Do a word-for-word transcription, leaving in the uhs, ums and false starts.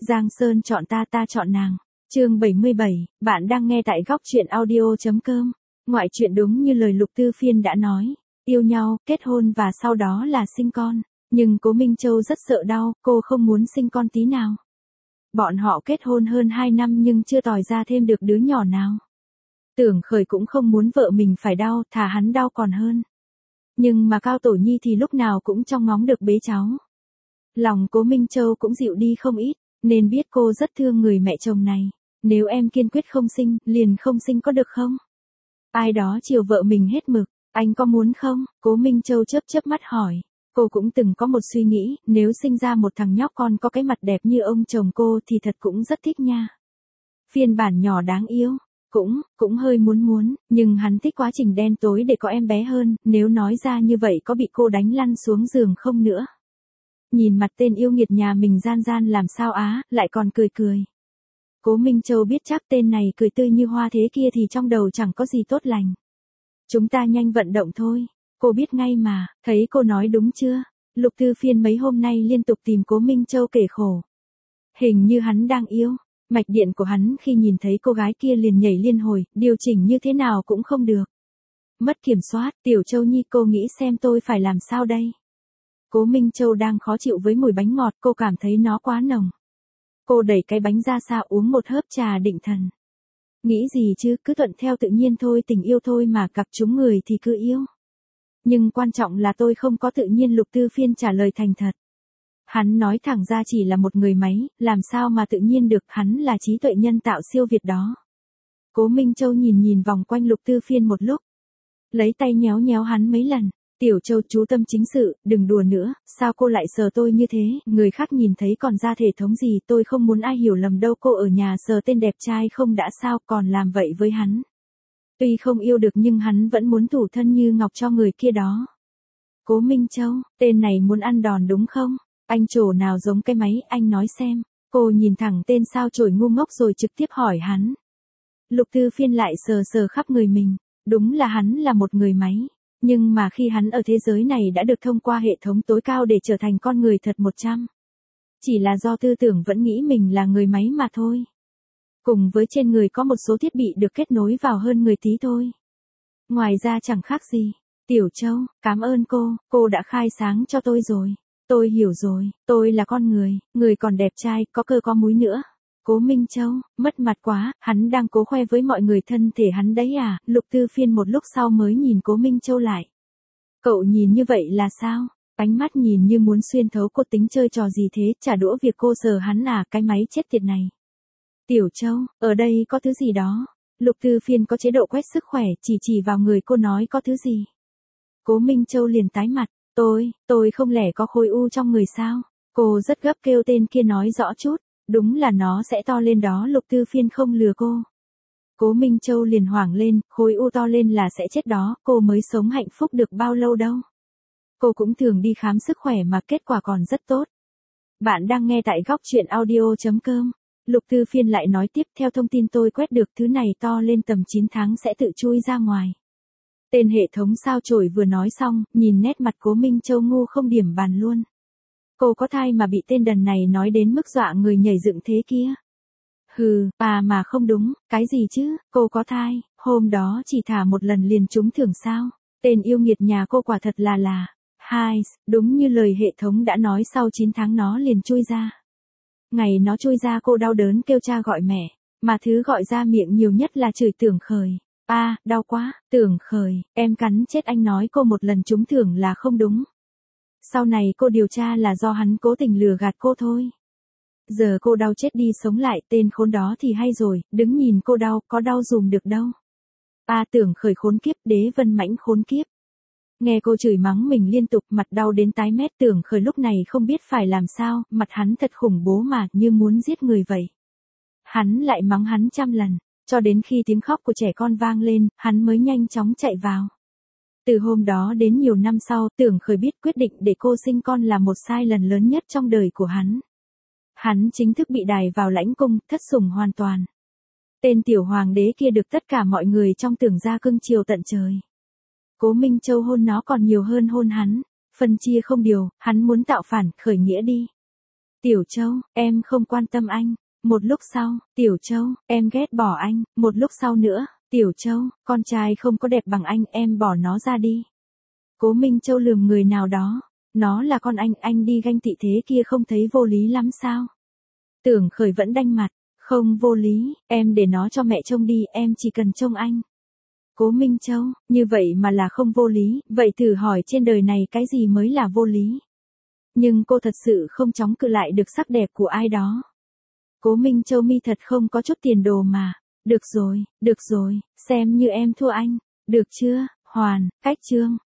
Giang Sơn chọn ta, ta chọn nàng. Chương bảy mươi bảy, bạn đang nghe tại góc truyện audio chấm com. Ngoại truyện đúng như lời Lục Tư Phiên đã nói, yêu nhau, kết hôn và sau đó là sinh con. Nhưng Cố Minh Châu rất sợ đau, cô không muốn sinh con tí nào. Bọn họ kết hôn hơn hai năm nhưng chưa tòi ra thêm được đứa nhỏ nào. Tưởng Khởi cũng không muốn vợ mình phải đau, thà hắn đau còn hơn. Nhưng mà Cao Tổ Nhi thì lúc nào cũng trong ngóng được bế cháu. Lòng Cố Minh Châu cũng dịu đi không ít, nên biết cô rất thương người mẹ chồng này. Nếu em kiên quyết không sinh, liền không sinh có được không? Ai đó chiều vợ mình hết mực, anh có muốn không? Cố Minh Châu chớp chớp mắt hỏi. Cô cũng từng có một suy nghĩ, nếu sinh ra một thằng nhóc con có cái mặt đẹp như ông chồng cô thì thật cũng rất thích nha. Phiên bản nhỏ đáng yêu, cũng, cũng hơi muốn muốn, nhưng hắn thích quá trình đen tối để có em bé hơn, nếu nói ra như vậy có bị cô đánh lăn xuống giường không nữa. Nhìn mặt tên yêu nghiệt nhà mình gian gian làm sao á, lại còn cười cười. Cố Minh Châu biết chắc tên này cười tươi như hoa thế kia thì trong đầu chẳng có gì tốt lành. Chúng ta nhanh vận động thôi, cô biết ngay mà, thấy cô nói đúng chưa? Lục Tư Phiên mấy hôm nay liên tục tìm Cố Minh Châu kể khổ. Hình như hắn đang yêu, mạch điện của hắn khi nhìn thấy cô gái kia liền nhảy liên hồi, điều chỉnh như thế nào cũng không được. Mất kiểm soát, Tiểu Châu Nhi cô nghĩ xem tôi phải làm sao đây? Cố Minh Châu đang khó chịu với mùi bánh ngọt, cô cảm thấy nó quá nồng. Cô đẩy cái bánh ra xa uống một hớp trà định thần. Nghĩ gì chứ, cứ thuận theo tự nhiên thôi, tình yêu thôi mà, gặp chúng người thì cứ yêu. Nhưng quan trọng là tôi không có tự nhiên. Lục Tư Phiên trả lời thành thật. Hắn nói thẳng ra chỉ là một người máy, làm sao mà tự nhiên được, hắn là trí tuệ nhân tạo siêu việt đó. Cố Minh Châu nhìn nhìn vòng quanh Lục Tư Phiên một lúc. Lấy tay nhéo nhéo hắn mấy lần. Tiểu Châu chú tâm chính sự, đừng đùa nữa, sao cô lại sờ tôi như thế, người khác nhìn thấy còn ra thể thống gì, tôi không muốn ai hiểu lầm đâu, cô ở nhà sờ tên đẹp trai không đã sao, còn làm vậy với hắn. Tuy không yêu được nhưng hắn vẫn muốn thủ thân như ngọc cho người kia đó. Cố Minh Châu, tên này muốn ăn đòn đúng không? Anh trổ nào giống cái máy, anh nói xem. Cô nhìn thẳng tên sao chổi ngu ngốc rồi trực tiếp hỏi hắn. Lục Tư Phiên lại sờ sờ khắp người mình, đúng là hắn là một người máy. Nhưng mà khi hắn ở thế giới này đã được thông qua hệ thống tối cao để trở thành con người thật một trăm. Chỉ là do tư tưởng vẫn nghĩ mình là người máy mà thôi. Cùng với trên người có một số thiết bị được kết nối vào hơn người tí thôi. Ngoài ra chẳng khác gì. Tiểu Châu, cảm ơn cô, cô đã khai sáng cho tôi rồi. Tôi hiểu rồi, tôi là con người, người còn đẹp trai, có cơ có múi nữa. Cố Minh Châu, mất mặt quá, hắn đang cố khoe với mọi người thân thể hắn đấy à? Lục Tư Phiên một lúc sau mới nhìn Cố Minh Châu lại. Cậu nhìn như vậy là sao? Ánh mắt nhìn như muốn xuyên thấu, cô tính chơi trò gì thế, trả đũa việc cô sờ hắn à, cái máy chết tiệt này. Tiểu Châu, ở đây có thứ gì đó. Lục Tư Phiên có chế độ quét sức khỏe, chỉ chỉ vào người cô nói có thứ gì. Cố Minh Châu liền tái mặt, tôi, tôi không lẽ có khối u trong người sao? Cô rất gấp kêu tên kia nói rõ chút. Đúng là nó sẽ to lên đó. Lục Tư Phiên không lừa cô. Cố Minh Châu liền hoảng lên, khối u to lên là sẽ chết đó, cô mới sống hạnh phúc được bao lâu đâu. Cô cũng thường đi khám sức khỏe mà kết quả còn rất tốt. Bạn đang nghe tại góc truyện audio chấm com. Lục Tư Phiên lại nói tiếp, theo thông tin tôi quét được, thứ này to lên tầm chín tháng sẽ tự chui ra ngoài. Tên hệ thống sao chổi vừa nói xong, nhìn nét mặt Cố Minh Châu ngu không điểm bàn luôn. Cô có thai mà bị tên đần này nói đến mức dọa người nhảy dựng thế kia. Hừ, à mà không đúng, cái gì chứ, cô có thai, hôm đó chỉ thả một lần liền trúng thưởng sao, tên yêu nghiệt nhà cô quả thật là là, hai, đúng như lời hệ thống đã nói sau chín tháng nó liền chui ra. Ngày nó chui ra cô đau đớn kêu cha gọi mẹ, mà thứ gọi ra miệng nhiều nhất là chửi Tưởng Khởi. A, à, đau quá, Tưởng Khởi, em cắn chết anh nói cô một lần trúng thưởng là không đúng. Sau này cô điều tra là do hắn cố tình lừa gạt cô thôi. Giờ cô đau chết đi sống lại, tên khốn đó thì hay rồi, đứng nhìn cô đau, có đau dùm được đâu. A à, Tưởng Khởi khốn kiếp, Đế Vân Mãnh khốn kiếp. Nghe cô chửi mắng mình liên tục, mặt đau đến tái mét. Tưởng Khởi lúc này không biết phải làm sao, mặt hắn thật khủng bố mà, như muốn giết người vậy. Hắn lại mắng hắn trăm lần, cho đến khi tiếng khóc của trẻ con vang lên, hắn mới nhanh chóng chạy vào. Từ hôm đó đến nhiều năm sau, Tưởng Khởi biết quyết định để cô sinh con là một sai lầm lớn nhất trong đời của hắn. Hắn chính thức bị đày vào lãnh cung, thất sủng hoàn toàn. Tên tiểu hoàng đế kia được tất cả mọi người trong Tưởng gia cưng chiều tận trời. Cố Minh Châu hôn nó còn nhiều hơn hôn hắn, phân chia không điều, hắn muốn tạo phản, khởi nghĩa đi. Tiểu Châu, em không quan tâm anh. Một lúc sau, Tiểu Châu, em ghét bỏ anh. Một lúc sau nữa, Tiểu Châu, con trai không có đẹp bằng anh, em bỏ nó ra đi. Cố Minh Châu lườm người nào đó. Nó là con anh, anh đi ganh tị thế kia không thấy vô lý lắm sao? Tưởng Khởi vẫn đanh mặt. Không vô lý, em để nó cho mẹ trông đi, em chỉ cần trông anh. Cố Minh Châu, như vậy mà là không vô lý, vậy thử hỏi trên đời này cái gì mới là vô lý? Nhưng cô thật sự không chống cự lại được sắc đẹp của ai đó. Cố Minh Châu mi thật không có chút tiền đồ mà. Được rồi, được rồi, xem như em thua anh. Được chưa, Hoàn, Cách Trương.